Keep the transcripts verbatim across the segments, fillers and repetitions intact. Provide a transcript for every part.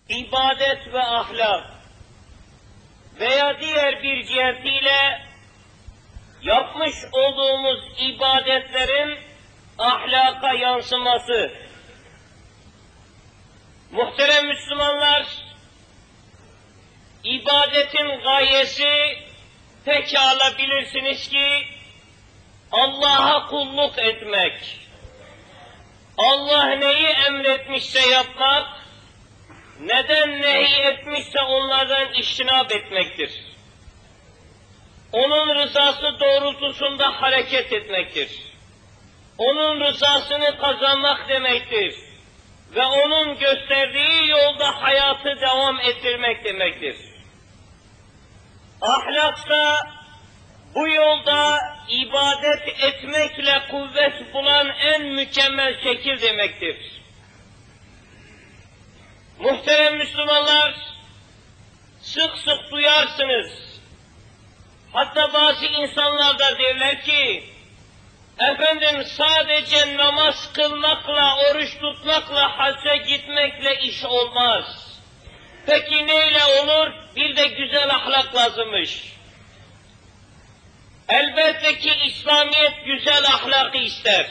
ibadet ve ahlak veya diğer bir cihetiyle yapmış olduğumuz ibadetlerin ahlaka yansıması. Muhterem Müslümanlar, ibadetin gayesi pekala bilirsiniz ki Allah'a kulluk etmek. Allah neyi emretmişse yapmak, neden nehy etmişse onlardan iştinab etmektir. Onun rızası doğrultusunda hareket etmektir. Onun rızasını kazanmak demektir. Ve onun gösterdiği yolda hayatı devam ettirmek demektir. Ahlaksa bu yolda ibadet etmekle kuvvet bulan en mükemmel şekil demektir. Muhterem Müslümanlar, sık sık duyarsınız. Hatta bazı insanlar da derler ki, efendim sadece namaz kılmakla, oruç tutmakla, hacca gitmekle iş olmaz. Peki neyle olur? Bir de güzel ahlak lazımmış. Elbette ki İslamiyet güzel ahlakı ister.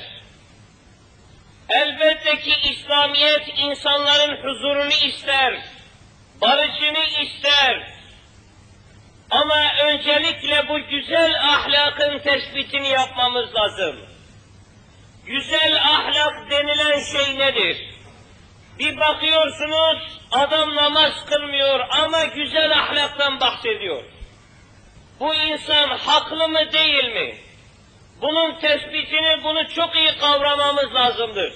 Elbette ki İslamiyet insanların huzurunu ister, barışını ister. Ama öncelikle bu güzel ahlakın tespitini yapmamız lazım. Güzel ahlak denilen şey nedir? Bir bakıyorsunuz, adam namaz kılmıyor ama güzel ahlaktan bahsediyor. Bu insan haklı mı değil mi? Bunun tespitini, bunu çok iyi kavramamız lazımdır.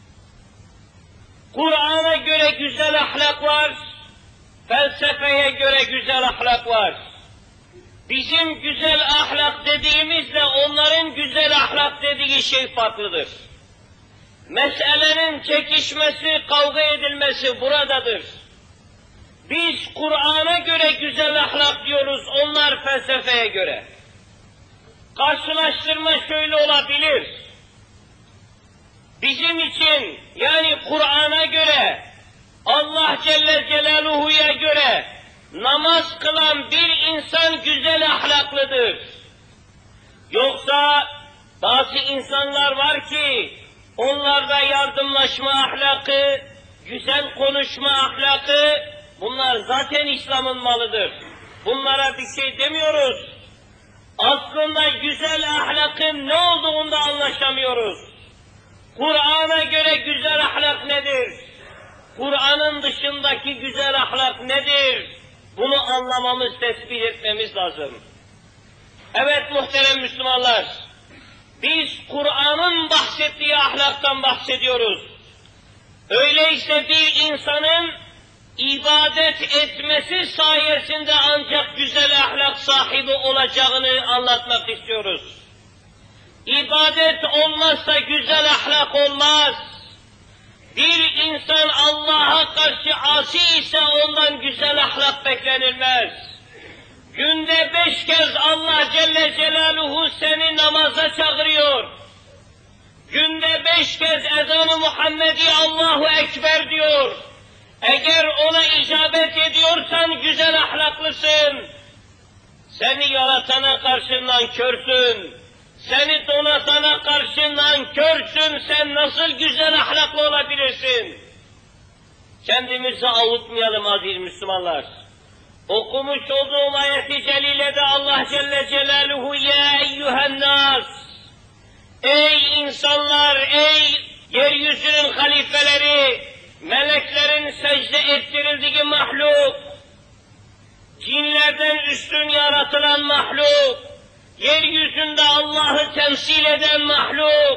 Kur'an'a göre güzel ahlak var, felsefeye göre güzel ahlak var. Bizim güzel ahlak dediğimizle onların güzel ahlak dediği şey farklıdır. Meselenin çekişmesi, kavga edilmesi buradadır. Biz Kur'an'a göre güzel ahlak diyoruz, onlar felsefeye göre. Karşılaştırma şöyle olabilir. Bizim için, yani Kur'an'a göre, Allah Celle Celaluhu'ya göre, namaz kılan bir insan güzel ahlaklıdır. Yoksa bazı insanlar var ki, onlarda yardımlaşma ahlakı, güzel konuşma ahlakı, bunlar zaten İslam'ın malıdır. Bunlara bir şey demiyoruz. Aslında güzel ahlakın ne olduğunda anlaşamıyoruz. Kur'an'a göre güzel ahlak nedir? Kur'an'ın dışındaki güzel ahlak nedir? Bunu anlamamız, tespit etmemiz lazım. Evet muhterem Müslümanlar, biz Kur'an'ın bahsettiği ahlaktan bahsediyoruz. Öyleyse bir insanın ibadet etmesi sayesinde ancak güzel ahlak sahibi olacağını anlatmak istiyoruz. İbadet olmazsa güzel ahlak olmaz. Bir insan Allah'a karşı asi ise ondan güzel ahlak beklenilmez. Günde beş kez Allah Celle Celaluhu seni namaza çağırıyor. Günde beş kez ezan-ı Muhammedi Allahu Ekber diyor. Eğer ona icabet ediyorsan güzel ahlaklısın. Seni yaratana karşı nankörsün. Seni donatana karşı nankörsün. Sen nasıl güzel ahlaklı olabilirsin? Kendimizi avutmayalım aziz Müslümanlar. Okumuş olduğum ayet-i celilede Allah Celle Celaluhu ya eyyühen nas. Ey insanlar, ey yeryüzünün halifeleri, meleklerin secde ettirildiği mahluk, cinlerden üstün yaratılan mahluk, yeryüzünde Allah'ı temsil eden mahluk.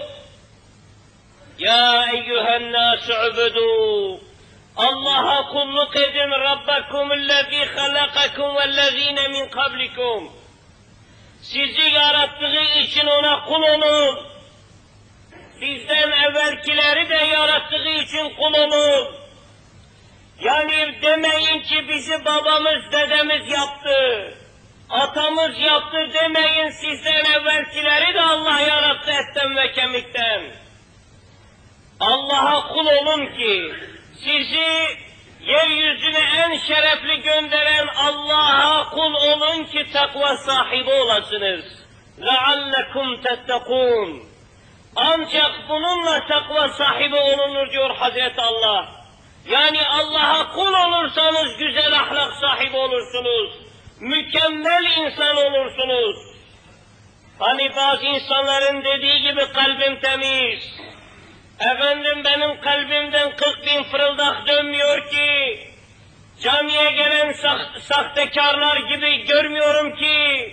Ya eyyühen nâsü ubudu. Allah'a kulluk edin. Rabbekumullezî halakakum vellezîne min kablikum. Sizi yarattığı için ona kul olun. Sizden evvelkileri de yarattığı için kul olun. Yani demeyin ki bizi babamız, dedemiz yaptı, atamız yaptı demeyin, sizden evvelkileri de Allah yarattı etten ve kemikten. Allah'a kul olun ki sizi yeryüzüne en şerefli gönderen Allah'a kul olun ki takva sahibi olasınız. لَعَلَّكُمْ تَتَّقُونَ. Ancak bununla takva sahibi olunur diyor Hazreti Allah. Yani Allah'a kul olursanız güzel ahlak sahibi olursunuz. Mükemmel insan olursunuz. Hani bazı insanların dediği gibi kalbim temiz. Efendim benim kalbimden kırk bin fırıldak dönmüyor ki. Camiye gelen sa- sahtekarlar gibi görmüyorum ki.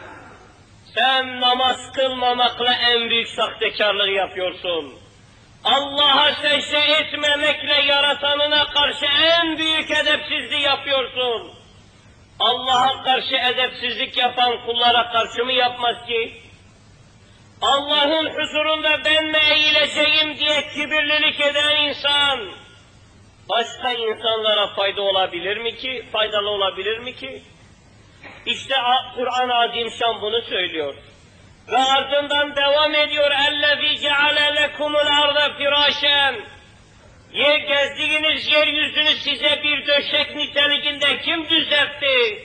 Sen namaz kılmamakla en büyük sahtekarlığı yapıyorsun. Allah'a secde etmemekle yaratanına karşı en büyük edepsizliği yapıyorsun. Allah'a karşı edepsizlik yapan kullara karşı mı yapmaz ki? Allah'ın huzurunda ben mi eğileceğim diye kibirlilik eden insan, başka insanlara fayda olabilir mi ki? Faydalı olabilir mi ki? İşte Kur'an-ı Azimşan bunu söylüyor. Ve ardından devam ediyor. اَلَّذ۪ي جَعَلَ لَكُمُ الْاَرْضَ فِرَاشًا. Yer gezdiğiniz yeryüzünü size bir döşek niteliğinde kim düzeltti?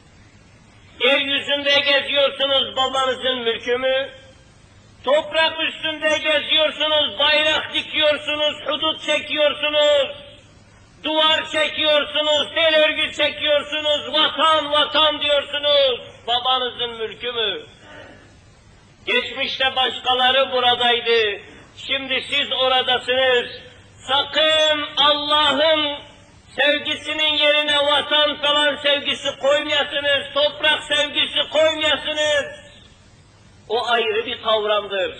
Yeryüzünde geziyorsunuz, babanızın mülkü mü? Toprak üstünde geziyorsunuz, bayrak dikiyorsunuz, hudut çekiyorsunuz, duvar çekiyorsunuz, tel örgü çekiyorsunuz, vatan vatan diyorsunuz, babanızın mülkü mü? Geçmişte başkaları buradaydı, şimdi siz oradasınız. Sakın Allah'ın sevgisinin yerine vatan falan sevgisi koymayasınız, toprak sevgisi koymayasınız. O ayrı bir kavramdır.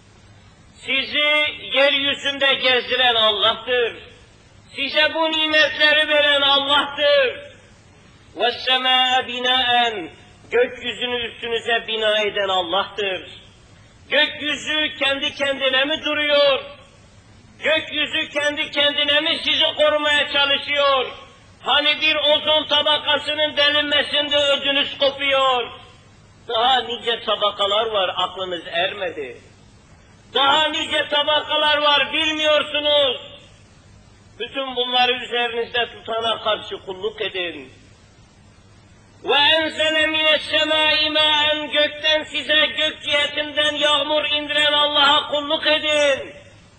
Sizi yeryüzünde gezdiren Allah'tır. Size bu nimetleri veren Allah'tır. وَالسَّمَاءَ بِنَاءً. Gökyüzünü üstünüze bina eden Allah'tır. Gökyüzü kendi kendine mi duruyor? Gökyüzü kendi kendine mi sizi korumaya çalışıyor? Hani bir ozon tabakasının delinmesinde ödünüz kopuyor. Daha nice tabakalar var, aklınız ermedi. Daha nice tabakalar var, bilmiyorsunuz. Bütün bunları üzerinizde tutana karşı kulluk edin. وَاَنْزَلَ مِنَ السَّمَاءِ مَاءً. Gökten size gök cihetinden yağmur indiren Allah'a kulluk edin.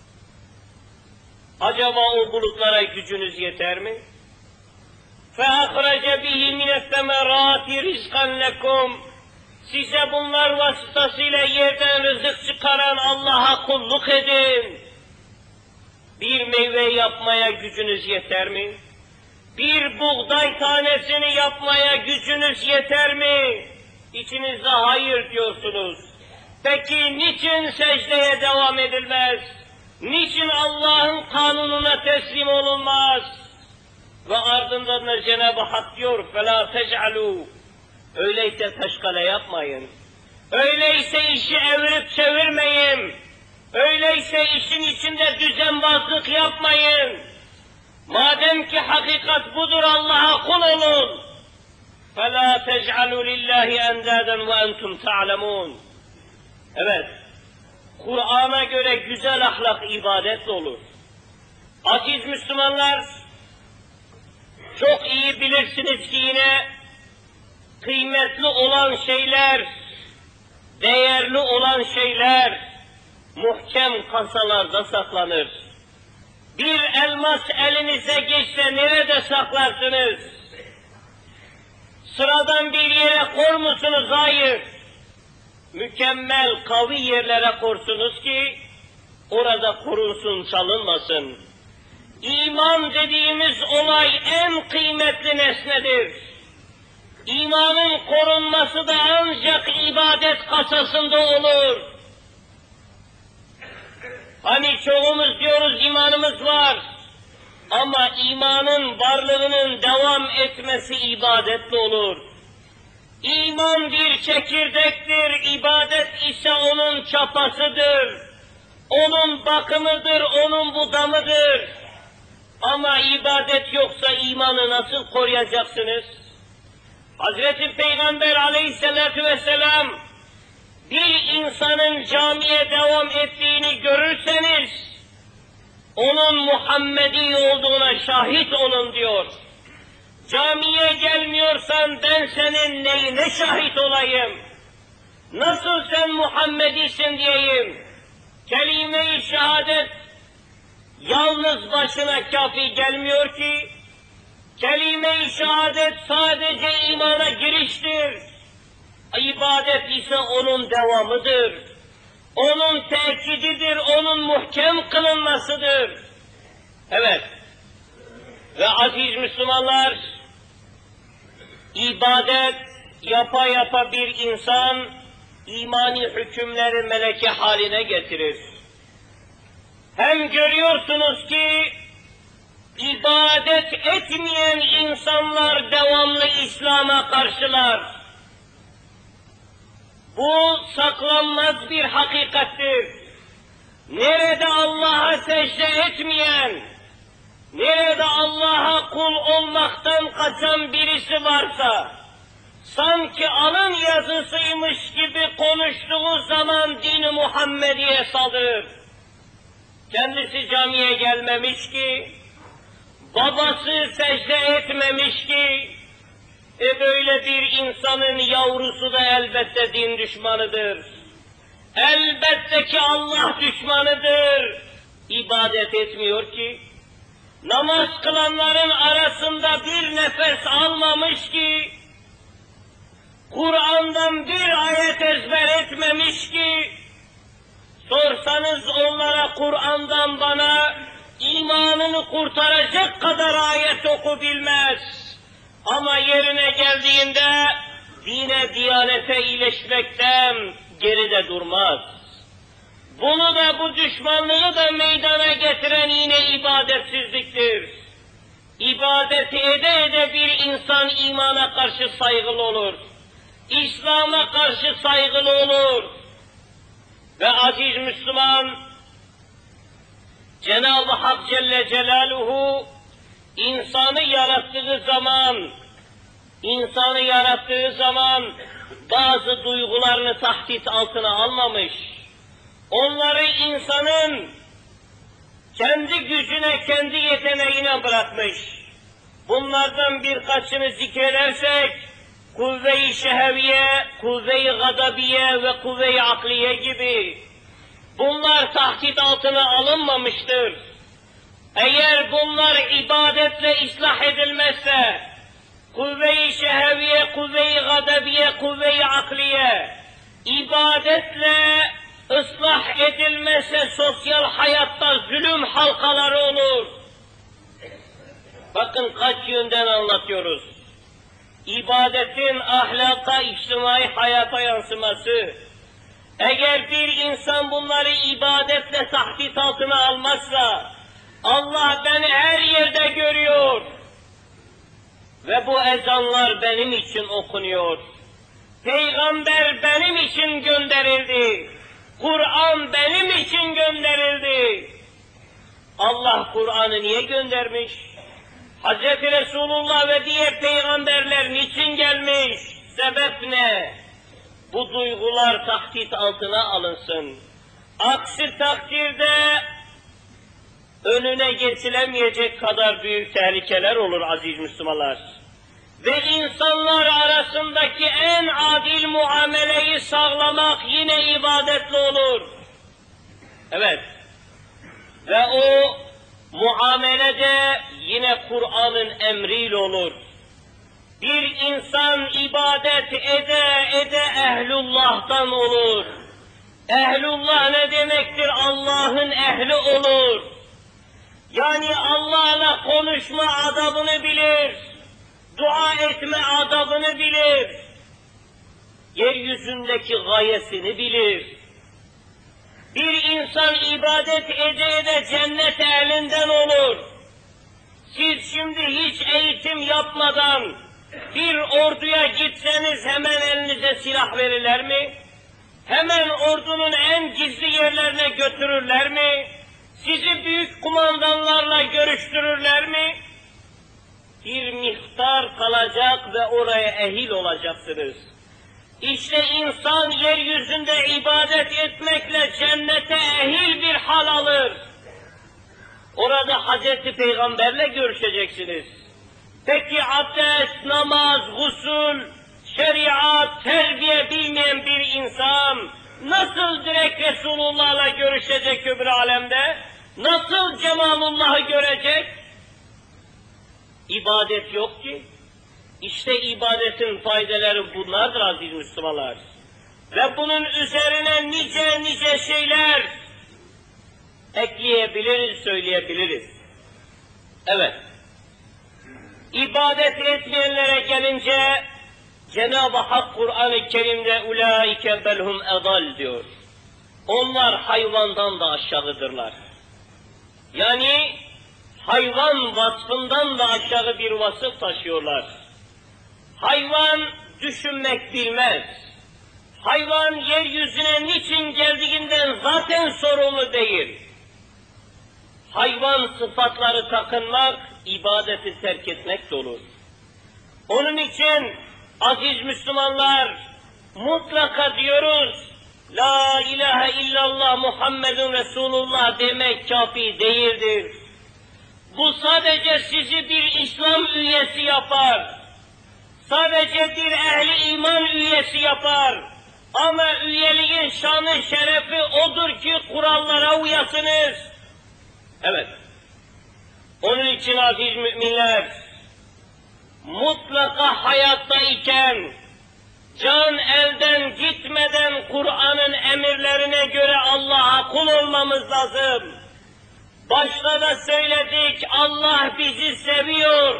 Acaba o bulutlara gücünüz yeter mi? فَاَخْرَجَ بِهِ مِنَ الثَّمَرَاتِ رِزْقًا لَكُمْ. Size bunlar vasıtasıyla yerden rızık çıkaran Allah'a kulluk edin. Bir meyve yapmaya gücünüz yeter mi? Bir buğday tanesini yapmaya gücünüz yeter mi? İçinizde hayır diyorsunuz. Peki niçin secdeye devam edilmez? Niçin Allah'ın kanununa teslim olunmaz? Ve ardından da Cenab-ı Hak diyor, فَلَا تَجْعَلُوا. Öyleyse taşkale yapmayın. Öyleyse işi evirip çevirmeyin. Öyleyse işin içinde düzenbazlık yapmayın. Madem ki hakikat budur, Allah'a kul olun. فَلَا تَجْعَلُوا لِلّٰهِ اَنْدَادًا وَاَنْتُمْ تَعْلَمُونَ. Evet, Kur'an'a göre güzel ahlak ibadetle olur. Aziz Müslümanlar, çok iyi bilirsiniz ki yine kıymetli olan şeyler, değerli olan şeyler muhkem kasalarda saklanır. Bir elmas elinize geçse nerede saklarsınız? Sıradan bir yere koyar musunuz? Hayır. Mükemmel, kavi yerlere korsunuz ki orada korunsun, çalınmasın. İman dediğimiz olay en kıymetli nesnedir. İmanın korunması da ancak ibadet kasasında olur. Hani çoğumuz diyoruz imanımız var. Ama imanın varlığının devam etmesi ibadetle olur. İman bir çekirdektir, ibadet ise onun çapasıdır. Onun bakımıdır, onun budamıdır. Ama ibadet yoksa imanı nasıl koruyacaksınız? Hazreti Peygamber aleyhissalatu vesselam, bir insanın camiye devam ettiğini görürseniz, onun Muhammedi olduğuna şahit olun diyor. Camiye gelmiyorsan ben senin neyine şahit olayım? Nasıl sen Muhammedisin diyeyim? Kelime-i şehadet yalnız başına kafi gelmiyor ki, kelime-i şehadet sadece imana giriştir. İbadet ise onun devamıdır. Onun tekididir, onun muhkem kılınmasıdır. Evet. Ve aziz Müslümanlar, ibadet yapa yapa bir insan imani hükümleri meleke haline getirir. Hem görüyorsunuz ki ibadet etmeyen insanlar devamlı İslam'a karşılar. Bu saklanmaz bir hakikattir. Nerede Allah'a secde etmeyen, nerede Allah'a kul olmaktan kaçan birisi varsa, sanki alın yazısıymış gibi konuştuğu zaman din-i Muhammediye saldırır. Kendisi camiye gelmemiş ki, babası secde etmemiş ki, e böyle bir insanın yavrusu da elbette din düşmanıdır. Elbette ki Allah düşmanıdır. İbadet etmiyor ki, namaz kılanların arasında bir nefes almamış ki, Kur'an'dan bir ayet ezber etmemiş ki, sorsanız onlara Kur'an'dan bana imanını kurtaracak kadar ayet oku bilmez. Ama yerine geldiğinde dine, diyanete iyileşmekten geride durmaz. Bunu da, bu düşmanlığı da meydana getiren yine ibadetsizliktir. İbadeti ede ede bir insan imana karşı saygılı olur. İslam'a karşı saygılı olur. Ve aziz Müslüman, Cenab-ı Hak Celle Celaluhu insanı yarattığı zaman, insanı yarattığı zaman bazı duygularını tahdit altına almamış. Onları insanın kendi gücüne, kendi yeteneğine bırakmış. Bunlardan birkaçını zikredersek, kuvve-i şeheviye, kuvve-i gadabiye ve kuvve-i akliye gibi bunlar tahdit altına alınmamıştır. Eğer bunlar ibadetle ıslah edilmezse, kuvve-i şeheviye, kuvve-i gadabiye, kuvve-i akliye, ibadetle ıslah edilmezse sosyal hayatta zulüm halkaları olur. Bakın kaç yönden anlatıyoruz. İbadetin ahlaka, içtimai hayata yansıması. Eğer bir insan bunları ibadetle tahdit altına almazsa, Allah beni her yerde görüyor ve bu ezanlar benim için okunuyor. Peygamber benim için gönderildi. Kur'an benim için gönderildi. Allah Kur'an'ı niye göndermiş? Hazreti Resulullah ve diğer peygamberler niçin gelmiş? Sebep ne? Bu duygular tahdit altına alınsın. Aksi takdirde önüne geçilemeyecek kadar büyük tehlikeler olur aziz Müslümanlar. Ve insanlar arasındaki en adil muameleyi sağlamak yine ibadetle olur. Evet. Ve o muamele de yine Kur'an'ın emriyle olur. Bir insan ibadet ede ede ehlullah'tan olur. Ehlullah ne demektir? Allah'ın ehli olur. Yani Allah'la konuşma adabını bilir, dua etme adabını bilir, yeryüzündeki gayesini bilir. Bir insan ibadet ede ede cennet ehlinden olur. Siz şimdi hiç eğitim yapmadan bir orduya gitseniz hemen elinize silah verirler mi? Hemen ordunun en gizli yerlerine götürürler mi? Sizi büyük kumandanlarla görüştürürler mi? Bir miktar kalacak ve oraya ehil olacaksınız. İşte insan yeryüzünde ibadet etmekle cennete ehil bir hal alır. Orada Hazreti Peygamberle görüşeceksiniz. Peki abdest, namaz, gusül, şeriat, terbiye bilmeyen bir insan nasıl direkt Resulullah'la görüşecek öbür alemde? Nasıl Cemalullah'ı görecek? İbadet yok ki. İşte ibadetin faydaları bunlardır aziz Müslümanlar. Ve bunun üzerine nice nice şeyler ekleyebiliriz, söyleyebiliriz. Evet. İbadet etmeyenlere gelince Cenab-ı Hak Kur'an-ı Kerim'de ulaike belhum edal diyor. Onlar hayvandan da aşağıdırlar. Yani hayvan vasfından da aşağı bir vasıf taşıyorlar. Hayvan düşünmek bilmez. Hayvan yeryüzüne niçin geldiğinden zaten sorumlu değil. Hayvan sıfatları takınmak, ibadeti terk etmek de olur. Onun için aziz Müslümanlar mutlaka diyoruz, La ilahe illallah Muhammedun Resulullah demek kafi değildir. Bu sadece sizi bir İslam üyesi yapar. Sadece bir ehli iman üyesi yapar. Ama üyeliğin şanı şerefi odur ki kurallara uyasınız. Evet. Onun için aziz müminler, mutlaka hayatta iken, can elden gitmeden Kur'an'ın emirlerine göre Allah'a kul olmamız lazım. Başta da söyledik, Allah bizi seviyor.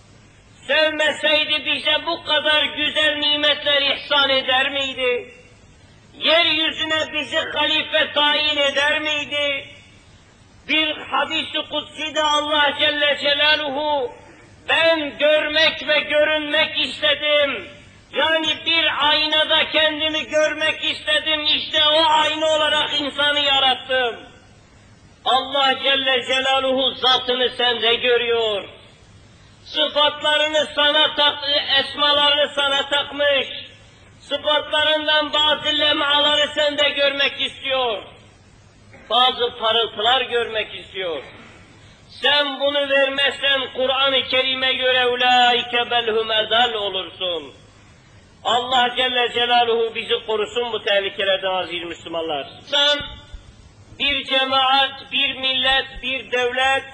Sevmeseydi bize bu kadar güzel nimetler ihsan eder miydi? Yeryüzüne bizi halife tayin eder miydi? Bir hadis-i kutsi'de Allah Celle Celaluhu, ben görmek ve görünmek istedim. Yani bir aynada kendimi görmek istedim, işte o ayna olarak insanı yarattım. Allah Celle Celaluhu zatını sende görüyor. Sıfatlarını sana tak, esmalarını sana takmış. Sıfatlarından bazı lemaları sende görmek istiyor. Bazı parıltılar görmek istiyor. Sen bunu vermezsen Kur'an-ı Kerim'e göre ulaike belhum edal olursun. Allah Celle Celaluhu bizi korusun bu tehlikelerden aziz Müslümanlar. Sen bir cemaat, bir millet, bir devlet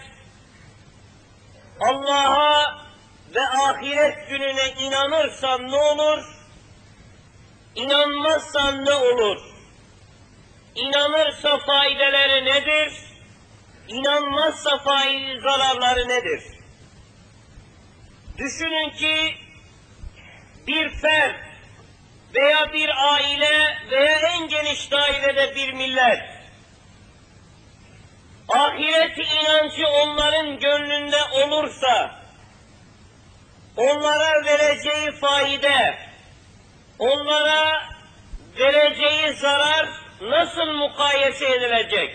Allah'a ve ahiret gününe inanırsan ne olur? İnanmazsan ne olur? İnanırsa faydeleri nedir? İnanmazsa faiz zararları nedir? Düşünün ki bir fert veya bir aile veya en geniş dairede bir millet, ahiret inancı onların gönlünde olursa, onlara vereceği faide, onlara vereceği zarar nasıl mukayese edilecek?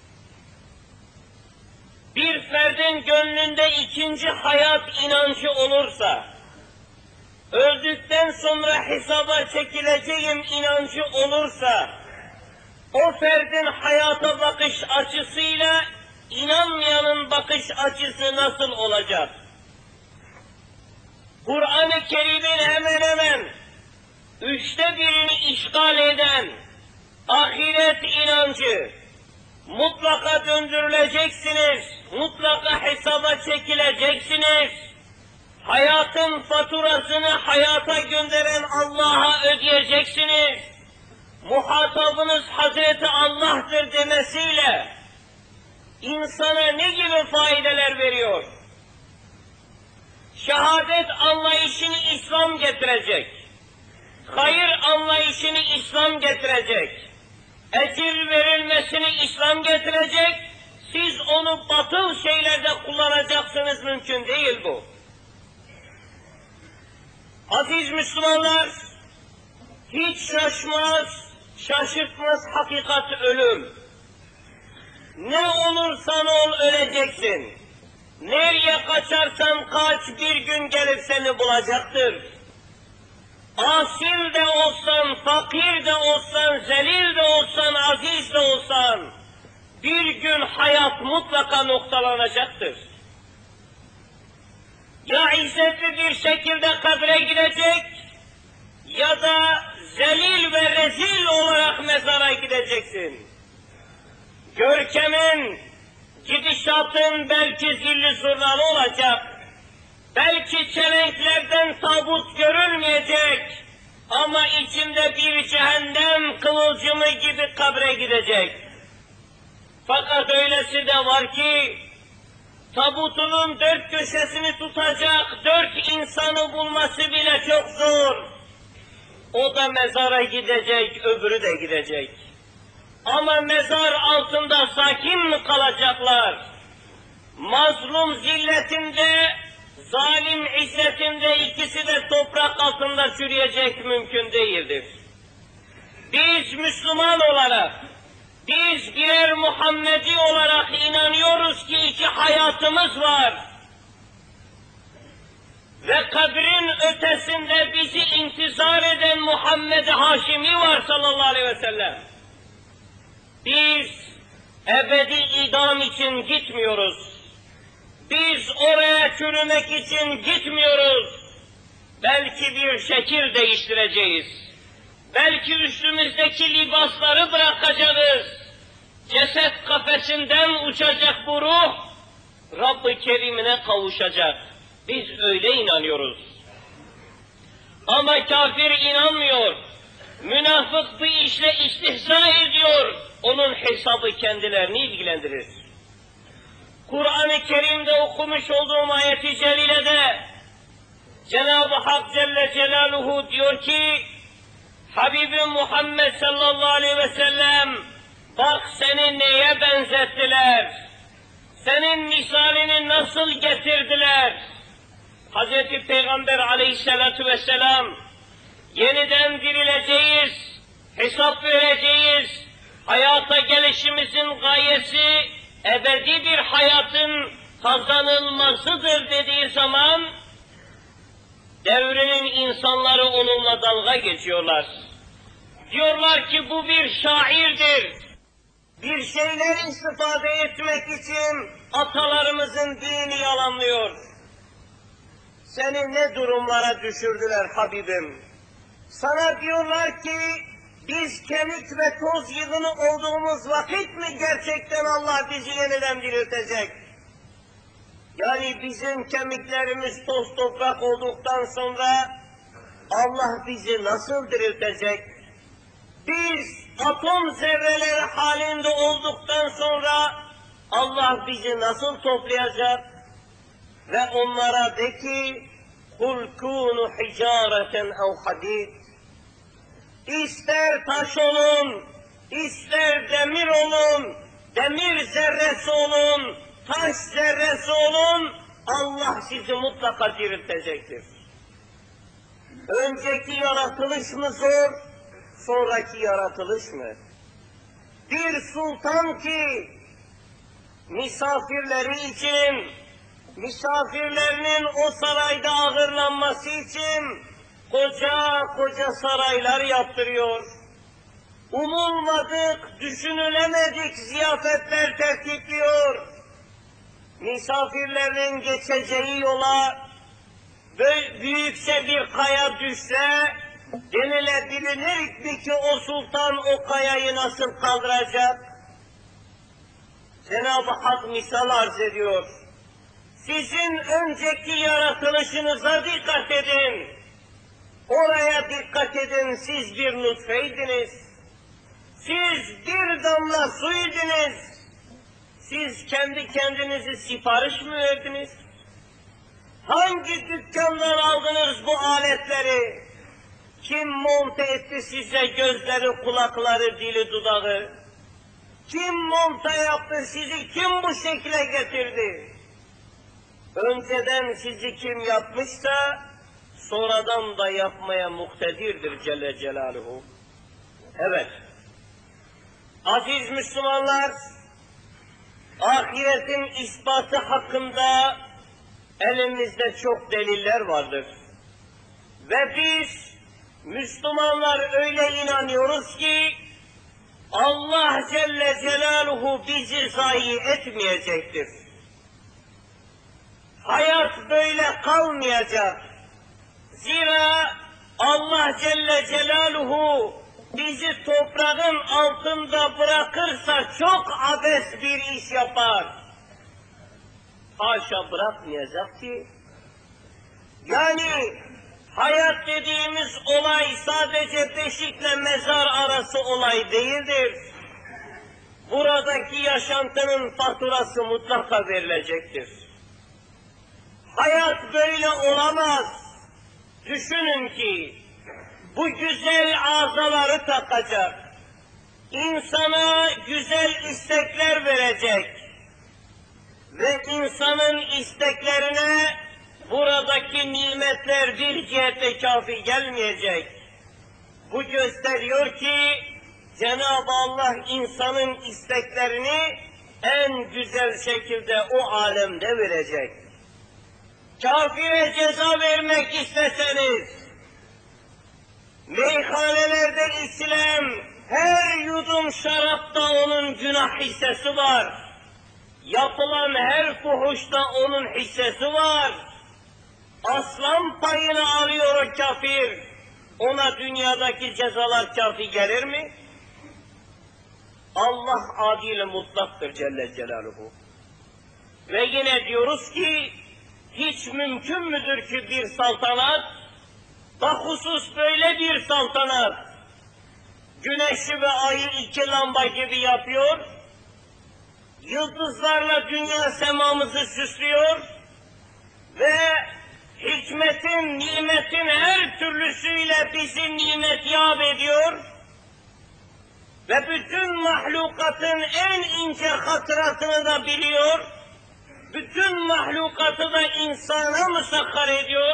Bir ferdin gönlünde ikinci hayat inancı olursa, öldükten sonra hesaba çekileceğim inancı olursa, o ferdin hayata bakış açısıyla inanmayanın bakış açısı nasıl olacak? Kur'an-ı Kerim'in hemen hemen üçte birini işgal eden ahiret inancı, mutlaka döndürüleceksiniz, mutlaka hesaba çekileceksiniz, hayatın faturasını hayata gönderen Allah'a ödeyeceksiniz, muhatabınız Hazreti Allah'tır demesiyle insana ne gibi faydeler veriyor? Şehadet anlayışını İslam getirecek, hayır anlayışını İslam getirecek, ecir verilmesini İslam getirecek, siz onu batıl şeylerde kullanacaksınız, mümkün değil bu. Aziz Müslümanlar, hiç şaşmaz, şaşırtmaz hakikat ölüm. Ne olursan ol öleceksin. Nereye kaçarsan kaç, bir gün gelip seni bulacaktır. Asil de olsan, fakir de olsan, zelil de olsan, aziz de olsan, bir gün hayat mutlaka noktalanacaktır. Ya izzetli bir şekilde kabre gidecek, ya da zelil ve rezil olarak mezara gideceksin. Görkemin, gidişatın belki zilli zurnalı olacak, belki çelenklerden tabut görülmeyecek, ama içinde bir cehennem kıvılcımı gibi kabre gidecek. Fakat öylesi de var ki, tabutunun dört köşesini tutacak dört insanı bulması bile çok zor. O da mezara gidecek, öbürü de gidecek. Ama mezar altında sakin mi kalacaklar? Mazlum zilletinde, zalim izzetinde ikisi de toprak altında çürüyecek, mümkün değildir. Biz Müslüman olarak, biz birer Muhammedi olarak inanıyoruz ki iki hayatımız var. Ve kabrin ötesinde bizi intizar eden Muhammed-i Haşimi var sallallahu aleyhi ve sellem. Biz ebedi idam için gitmiyoruz. Biz oraya çürümek için gitmiyoruz. Belki bir şekil değiştireceğiz. Belki üstümüzdeki libasları bırakacağız. Ceset kafesinden uçacak bu ruh, Rabb-ı Kerim'ine kavuşacak. Biz öyle inanıyoruz. Ama kafir inanmıyor. Münafık bu işle istihza ediyor. Onun hesabı kendilerini ilgilendirir. Kur'an-ı Kerim'de okumuş olduğum ayet-i celilede Cenab-ı Hak Celle Celaluhu diyor ki, Habibim Muhammed sallallahu aleyhi ve sellem, bak seni neye benzettiler? Senin misalini nasıl getirdiler? Hazreti Peygamber aleyhissalatu vesselam, yeniden dirileceğiz, hesap vereceğiz, hayata gelişimizin gayesi ebedi bir hayatın kazanılmasıdır dediği zaman, devrinin insanları onunla dalga geçiyorlar. Diyorlar ki bu bir şairdir. Bir şeyler istifade etmek için atalarımızın dini yalanlıyor. Seni ne durumlara düşürdüler Habibim? Sana diyorlar ki biz kemik ve toz yığını olduğumuz vakit mi gerçekten Allah bizi yeniden diriltecek? Yani bizim kemiklerimiz toz toprak olduktan sonra Allah bizi nasıl diriltecek? Biz atom zerreleri halinde olduktan sonra Allah bizi nasıl toplayacak? Ve onlara de ki قُلْ كُونُ حِجَارَةً اَوْ حَدِيدٍ İster taş olun, ister demir olun, demir zerresi olun, taş zerresi olun, Allah sizi mutlaka diriltecektir. Önceki yaratılış mı zor, sonraki yaratılış mı? Bir sultan ki misafirleri için, misafirlerinin o sarayda ağırlanması için koca koca saraylar yaptırıyor. Umulmadık, düşünülemedik ziyafetler tertipliyor. Misafirlerin geçeceği yola büyükçe bir kaya düşse, denilebilir ki o sultan o kayayı nasıl kaldıracak? Cenab-ı Hak misal arz ediyor. Sizin önceki yaratılışınıza dikkat edin. Oraya dikkat edin, siz bir nutfeydiniz. Siz bir damla suydunuz. Siz kendi kendinizi sipariş mi verdiniz? Hangi dükkandan aldınız bu aletleri? Kim monte etti size gözleri, kulakları, dili, dudağı? Kim monta yaptı sizi, kim bu şekle getirdi? Önceden sizi kim yapmışsa, sonradan da yapmaya muktedirdir Celle Celaluhu. Evet, aziz Müslümanlar, ahiretin ispatı hakkında elimizde çok deliller vardır. Ve biz Müslümanlar öyle inanıyoruz ki, Allah Celle Celaluhu bizi zayi etmeyecektir. Hayat böyle kalmayacak. Zira Allah Celle Celaluhu bizi toprağın altında bırakırsa çok abes bir iş yapar. Haşa, bırakmayacak ki. Yani hayat dediğimiz olay sadece beşikle mezar arası olay değildir. Buradaki yaşantının faturası mutlaka verilecektir. Hayat böyle olamaz. Düşünün ki bu güzel azaları takacak, insana güzel istekler verecek ve insanın isteklerine buradaki nimetler bir cihete kafi gelmeyecek. Bu gösteriyor ki Cenab-ı Allah insanın isteklerini en güzel şekilde o alemde verecek. Kafire ceza vermek isteseniz, meyhanelerde içilen her yudum şarapta onun günah hissesi var. Yapılan her fuhuşta onun hissesi var. Aslan payını alıyor o kafir. Ona dünyadaki cezalar kafi gelir mi? Allah adil mutlaktır Celle Celaluhu. Ve yine diyoruz ki, hiç mümkün müdür ki bir saltanat, bahusus böyle bir saltanat, güneşi ve ayı iki lamba gibi yapıyor, yıldızlarla dünya semamızı süslüyor ve hikmetin, nimetin her türlüsüyle bizi nimet yâb ediyor ve bütün mahlukatın en ince hatıratını da biliyor, bütün mahlukatı da insana musakhar ediyor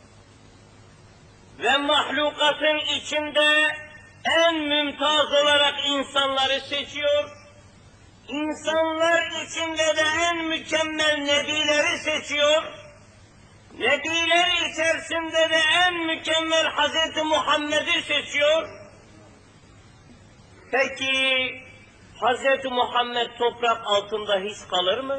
ve mahlukatın içinde en mümtaz olarak insanları seçiyor, insanlar içinde de en mükemmel nebileri seçiyor, nebiler içerisinde de en mükemmel Hazreti Muhammed'i seçiyor. Peki Hazreti Muhammed toprak altında hiç kalır mı?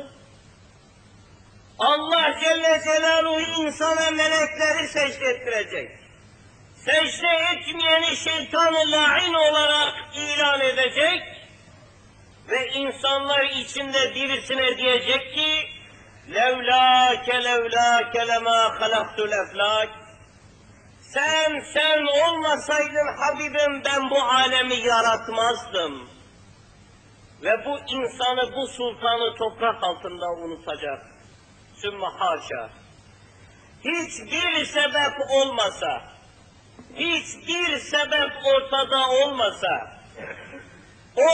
Allah Celle Celaluhu insana melekleri secde ettirecek. Secde etmeyeni şeytan-ı la'in olarak ilan edecek ve insanlar içinde birisine diyecek ki levlâke levlâke lemâ halaktul eflâk. Sen, sen olmasaydın Habibim ben bu alemi yaratmazdım. Ve bu insanı, bu sultanı toprak altında unutacak. Sümme haşa. Hiçbir sebep olmasa, hiçbir sebep ortada olmasa, o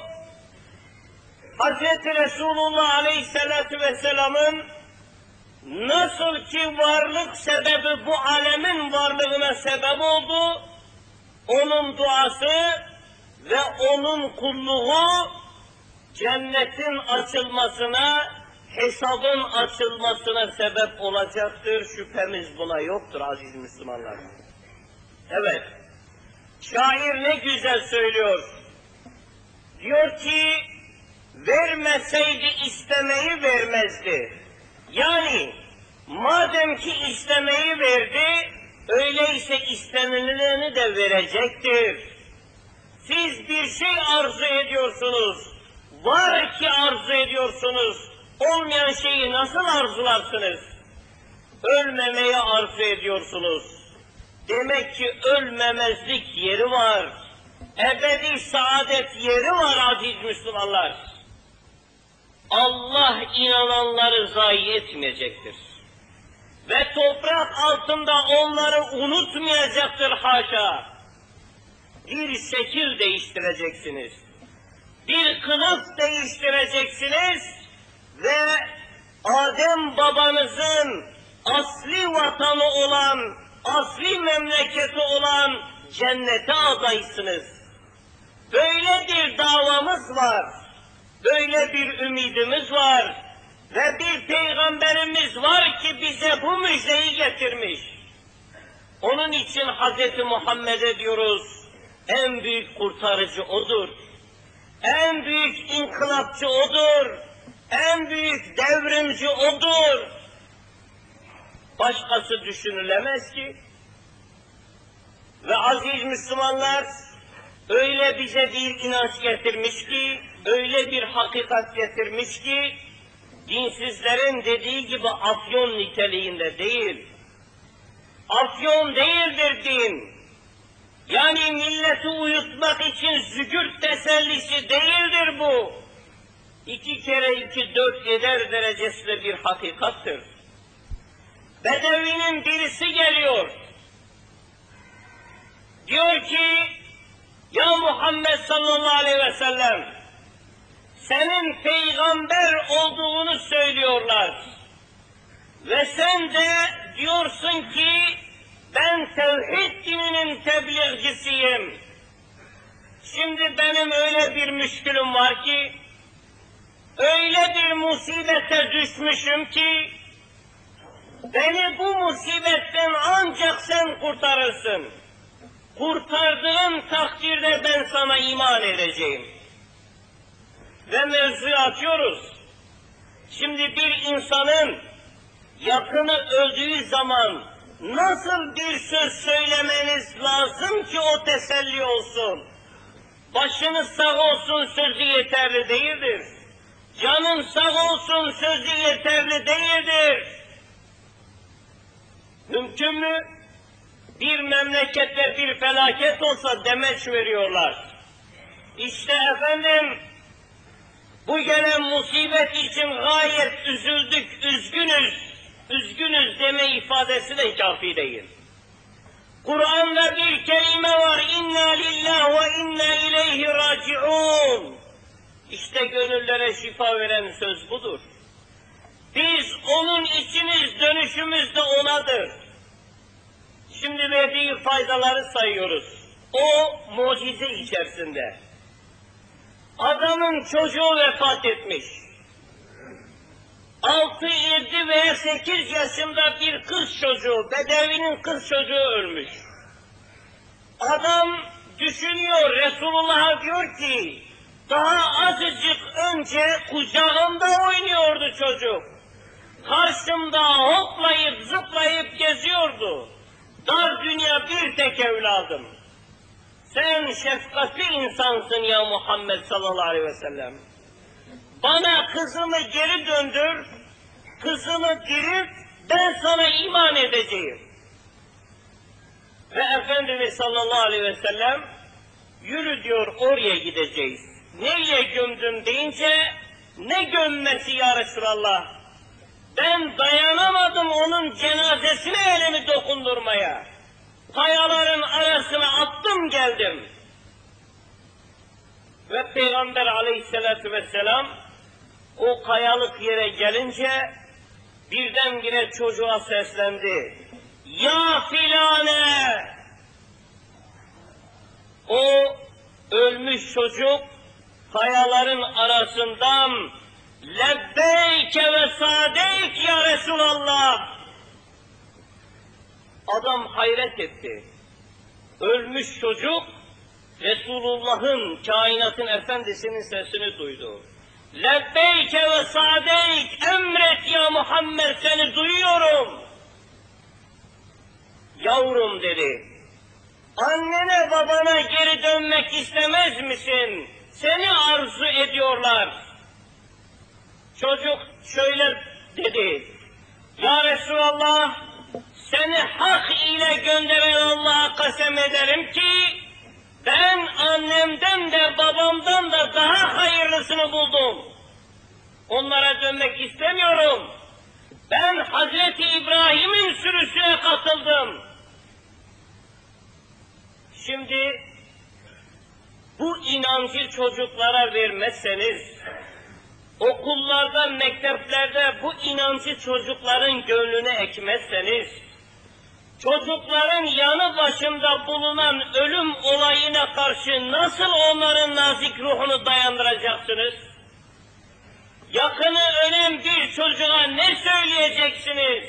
Hazreti Resulullah Aleyhisselatü Vesselam'ın nasıl ki varlık sebebi bu alemin varlığına sebep oldu, onun duası ve onun kulluğu cennetin açılmasına, hesabın açılmasına sebep olacaktır. Şüphemiz buna yoktur aziz Müslümanlar. Evet, şair ne güzel söylüyor. Diyor ki, vermeseydi istemeyi vermezdi. Yani, madem ki istemeyi verdi, öyleyse istenileni de verecektir. Siz bir şey arzu ediyorsunuz, var ki arzu ediyorsunuz, olmayan şeyi nasıl arzularsınız? Ölmemeyi arzu ediyorsunuz. Demek ki ölmemezlik yeri var. Ebedi saadet yeri var aziz Müslümanlar. Allah inananları zayi etmeyecektir. Ve toprak altında onları unutmayacaktır haşa. Bir şekil değiştireceksiniz. Bir kılıf değiştireceksiniz ve Adem babanızın asli vatanı olan, asli memleketi olan cennete adaysınız. Böyle bir davamız var, böyle bir ümidimiz var ve bir peygamberimiz var ki bize bu müjdeyi getirmiş. Onun için Hazreti Muhammed'e diyoruz, en büyük kurtarıcı odur. En büyük inkılapçı odur, en büyük devrimci odur. Başkası düşünülemez ki. Ve aziz Müslümanlar, öyle bize bir inanç getirmiş ki, öyle bir hakikat getirmiş ki, dinsizlerin dediği gibi afyon niteliğinde değil. Afyon değildir din. Yani milleti uyutmak için zükürt tesellisi değildir bu. İki kere iki dört eder derecesinde bir hakikattır. Bedevinin birisi geliyor. Diyor ki, ya Muhammed sallallahu aleyhi ve sellem, senin peygamber olduğunu söylüyorlar. Ve sen de diyorsun ki, ben tevhid dininin tebliğcisiyim. Şimdi benim öyle bir müşkülüm var ki, öyle bir musibete düşmüşüm ki, beni bu musibetten ancak sen kurtarırsın. Kurtardığın takdirde ben sana iman edeceğim. Ve mevzuyu açıyoruz. Şimdi bir insanın yakını öldüğü zaman nasıl bir söz söylemeniz lazım ki o teselli olsun? Başınız sağ olsun sözü yeterli değildir. Canın sağ olsun sözü yeterli değildir. Mümkün mü? Bir memlekette bir felaket olsa demeç veriyorlar. İşte efendim, bu gelen musibet için gayet üzüldük, üzgünüz, üzgünüz deme ifadesi de kafi değil. Kur'an'da bir kelime var, inna lillah ve inna ileyhi raciun. İşte gönüllere şifa veren söz budur. Biz onun içiniz, dönüşümüz de onadır. Şimdi verdiği faydaları sayıyoruz. O mucize içerisinde. Adamın çocuğu vefat etmiş. Altı, yedi veya sekiz yaşında bir kız çocuğu, bedevinin kız çocuğu ölmüş. Adam düşünüyor, Resulullah'a diyor ki, daha azıcık önce kucağımda oynuyordu çocuk. Karşımda hoplayıp zıplayıp geziyordu. Dar dünya bir tek evladım. Sen şefkatli insansın ya Muhammed sallallahu aleyhi ve sellem. Bana kızımı geri döndür, kızımı dirilt, ben sana iman edeceğim. Ve Efendimiz sallallahu aleyhi ve sellem, yürü diyor, oraya gideceğiz. Neyle gömdüm deyince, ne gömmesi ya Resulallah? Ben dayanamadım onun cenazesine elimi dokundurmaya. Kayaların arasına attım geldim. Ve Peygamber aleyhissalatu vesselam o kayalık yere gelince birdenbire çocuğa seslendi. Ya filane! O ölmüş çocuk kayaların arasından lebbeyke ve sadeyk ya Resulallah. Adam hayret etti. Ölmüş çocuk Resulullah'ın, kainatın efendisinin sesini duydu. Lebbeyke ve sadeyk, emret ya Muhammed, seni duyuyorum. Yavrum dedi, annene babana geri dönmek istemez misin? Seni arzu ediyorlar. Çocuk şöyle dedi, ya Resulallah, seni hak ile gönderen Allah'a kasem ederim ki, ben annemden de babamdan da daha hayırlısını buldum. Onlara dönmek istemiyorum. Ben Hazreti İbrahim'in sürüsüne katıldım. Şimdi bu inancı çocuklara vermezseniz, okullarda, mekteplerde bu inancı çocukların gönlüne ekmezseniz, çocukların yanı başında bulunan ölüm olayına karşı nasıl onların nazik ruhunu dayandıracaksınız? Yakını ölen bir çocuğa ne söyleyeceksiniz?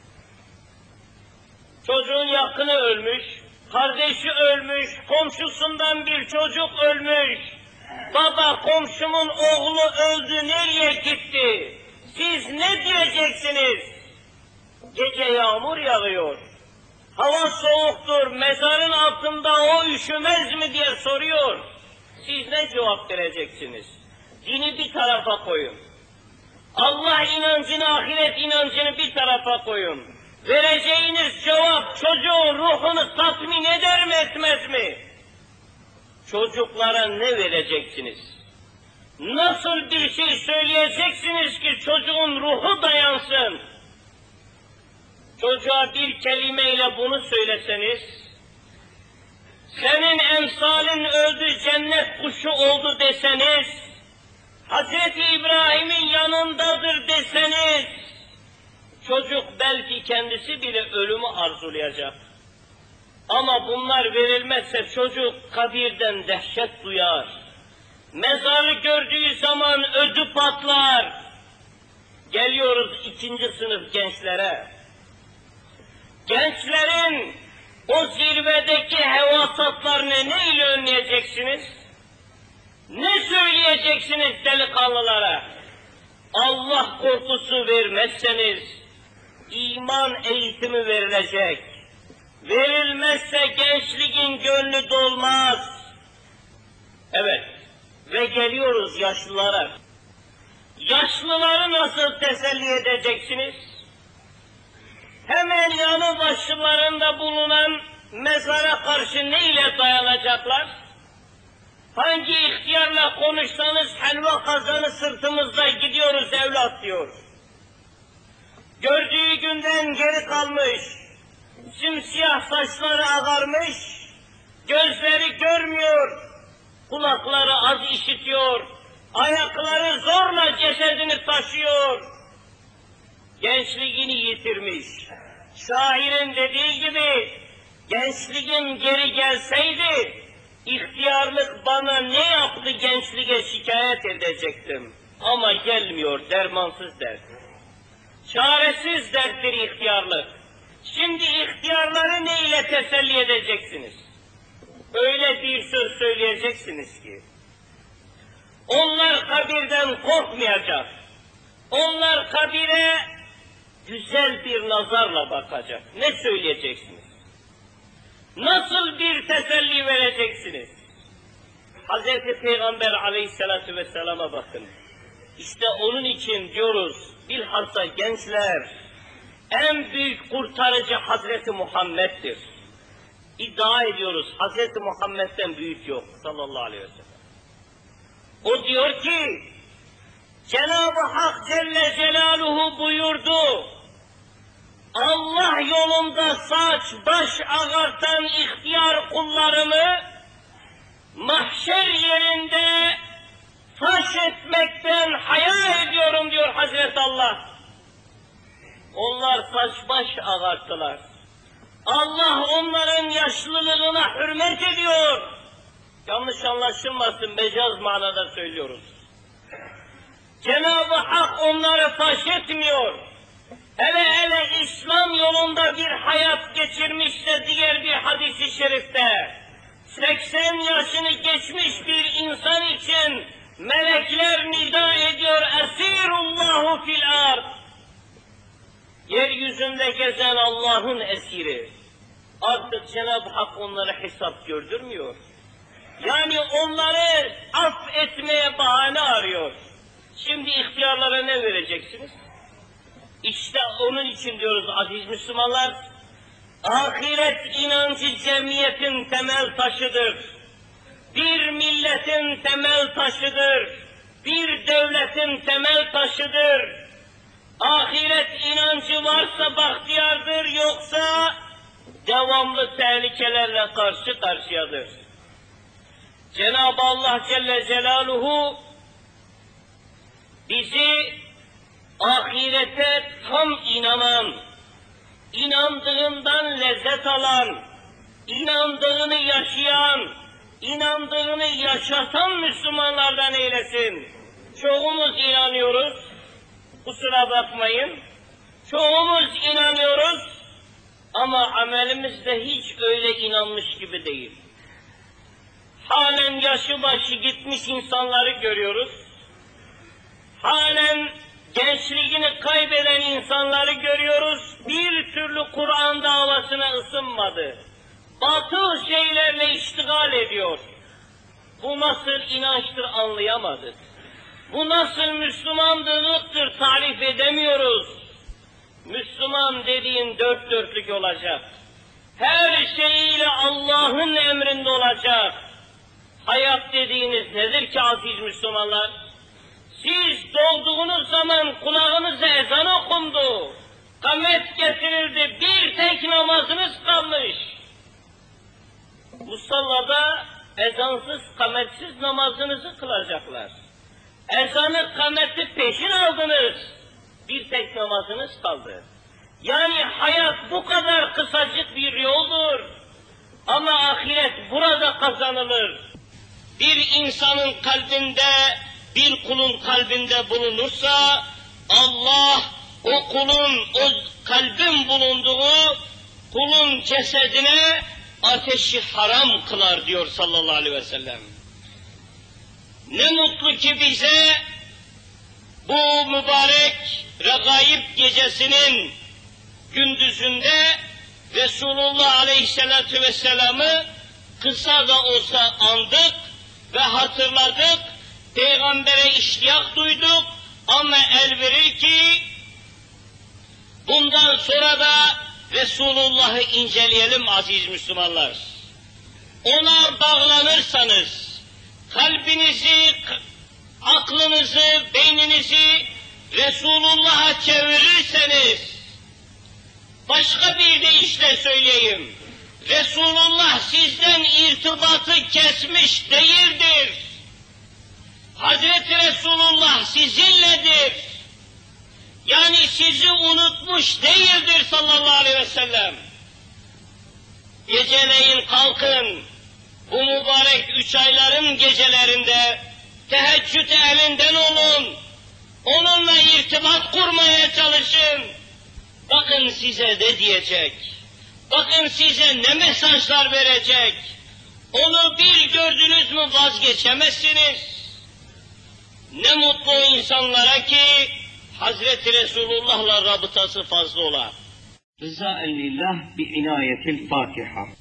Çocuğun yakını ölmüş, kardeşi ölmüş, komşusundan bir çocuk ölmüş. baba komşumun oğlu öldü, nereye gitti? Siz ne diyeceksiniz? Gece yağmur yağıyor, hava soğuktur, mezarın altında o üşümez mi diye soruyor. Siz ne cevap vereceksiniz? Dini bir tarafa koyun. Allah inancını, ahiret inancını bir tarafa koyun. Vereceğiniz cevap çocuğun ruhunu tatmin eder mi, etmez mi? Çocuklara ne vereceksiniz? Nasıl bir şey söyleyeceksiniz ki çocuğun ruhu dayansın? Çocuğa bir kelimeyle bunu söyleseniz, senin emsalin öldü, cennet kuşu oldu deseniz, Hazreti İbrahim'in yanındadır deseniz, çocuk belki kendisi bile ölümü arzulayacak. Ama bunlar verilmezse çocuk kabirden dehşet duyar. Mezarı gördüğü zaman ödü patlar. Geliyoruz ikinci sınıf gençlere. Gençlerin o zirvedeki hevasatlarını ne ile önleyeceksiniz? Ne söyleyeceksiniz delikanlılara? Allah korkusu vermezseniz iman eğitimi verilecek. Verilmezse gençliğin gönlü dolmaz. Evet, ve geliyoruz yaşlılara. Yaşlıları nasıl teselli edeceksiniz? Hemen yanı başlarında bulunan mezara karşı ne ile dayanacaklar? Hangi ihtiyarla konuşsanız helva kazanı sırtımızda gidiyoruz evlat diyor. Gördüğü günden geri kalmış, simsiyah saçları ağarmış, gözleri görmüyor, kulakları az işitiyor, ayakları zorla cesedini taşıyor, gençliğini yitirmiş. Şairin dediği gibi, gençliğim geri gelseydi, ihtiyarlık bana ne yaptı gençliğe şikayet edecektim. Ama gelmiyor, dermansız dert. Çaresiz derttir ihtiyarlık. Şimdi ihtiyarları ne ile teselli edeceksiniz? Öyle bir söz söyleyeceksiniz ki, onlar kabirden korkmayacak. Onlar kabire güzel bir nazarla bakacak. Ne söyleyeceksiniz? Nasıl bir teselli vereceksiniz? Hazreti Peygamber aleyhissalatu vesselama bakın. İşte onun için diyoruz, bilhassa gençler, en büyük kurtarıcı Hazreti Muhammed'dir. İddia ediyoruz, Hazreti Muhammed'den büyük yok sallallahu aleyhi ve sellem. O diyor ki, Cenab-ı Hak Celle Celaluhu buyurdu, Allah yolunda saç baş ağartan ihtiyar kullarımı mahşer yerinde taş etmekten haya ediyorum diyor Hazreti Allah. Onlar saç baş ağarttılar. Allah onların yaşlılığına hürmet ediyor. Yanlış anlaşılmasın, mecaz manada söylüyoruz. Cenab-ı Hak onları taş etmiyor. Hele hele İslam yolunda bir hayat geçirmişse diğer bir hadis-i şerifte, seksen yaşını geçmiş bir insan için melekler nida ediyor, esirullahu fil ard. Yeryüzünde gezen Allah'ın esiri. Artık Cenab-ı Hak onlara hesap gördürmüyor. Yani onları af etmeye bahane arıyor. Şimdi ihtiyarlara ne vereceksiniz? İşte onun için diyoruz aziz Müslümanlar, ahiret inancı cemiyetin temel taşıdır. Bir milletin temel taşıdır. Bir devletin temel taşıdır. Ahiret inancı varsa bahtiyardır, yoksa devamlı tehlikelerle karşı karşıyadır. Cenab-ı Allah Celle Celaluhu bizi ahirete tam inanan, inandığından lezzet alan, inandığını yaşayan, inandığını yaşatan Müslümanlardan eylesin. Çoğumuz inanıyoruz, kusura bakmayın, çoğumuz inanıyoruz ama amelimiz de hiç öyle inanmış gibi değil. halen yaşı başı gitmiş insanları görüyoruz. Halen gençliğini kaybeden insanları görüyoruz. Bir türlü Kur'an davasına ısınmadı. Batıl şeylerle iştigal ediyor. Bu nasıl inançtır anlayamadık. Bu nasıl Müslümandırlıktır tarif edemiyoruz. Müslüman dediğin dört dörtlük olacak. Her şeyiyle Allah'ın emrinde olacak. Hayat dediğiniz nedir ki aziz Müslümanlar? Siz doğduğunuz zaman kulağınıza ezan okundu. Kamet getirildi, bir tek namazınız kalmış. Musallada ezansız, kametsiz namazınızı kılacaklar. Ezanı, kameti peşin aldınız. Bir tek namazınız kaldı. Yani hayat bu kadar kısacık bir yoldur. Ama ahiret burada kazanılır. Bir insanın kalbinde, bir kulun kalbinde bulunursa, Allah o kulun, o kalbin bulunduğu kulun cesedine ateşi haram kılar diyor sallallahu aleyhi ve sellem. Ne mutlu ki bize bu mübarek Regaib gecesinin gündüzünde Resulullah aleyhissalatu vesselam'ı kısa da olsa andık ve hatırladık, Peygamber'e iştiyak duyduk ama el verir ki bundan sonra da Resulullah'ı inceleyelim aziz Müslümanlar. Ona bağlanırsanız, kalbinizi, aklınızı, beyninizi Resulullah'a çevirirseniz, başka bir deyişle söyleyeyim, Resulullah sizden irtibatı kesmiş değildir. Hazreti Resulullah sizinledir. Yani sizi unutmuş değildir sallallahu aleyhi ve sellem. Geceleyin kalkın, bu mübarek üç ayların gecelerinde teheccüd elinden olun, onunla irtibat kurmaya çalışın. Bakın size ne diyecek, bakın size ne mesajlar verecek. Onu bir gördünüz mü vazgeçemezsiniz. Ne mutlu insanlara ki Hazreti Resulullah'la rabıtası fazla ola. Rıza-ı lillah bi inayetil Fatiha.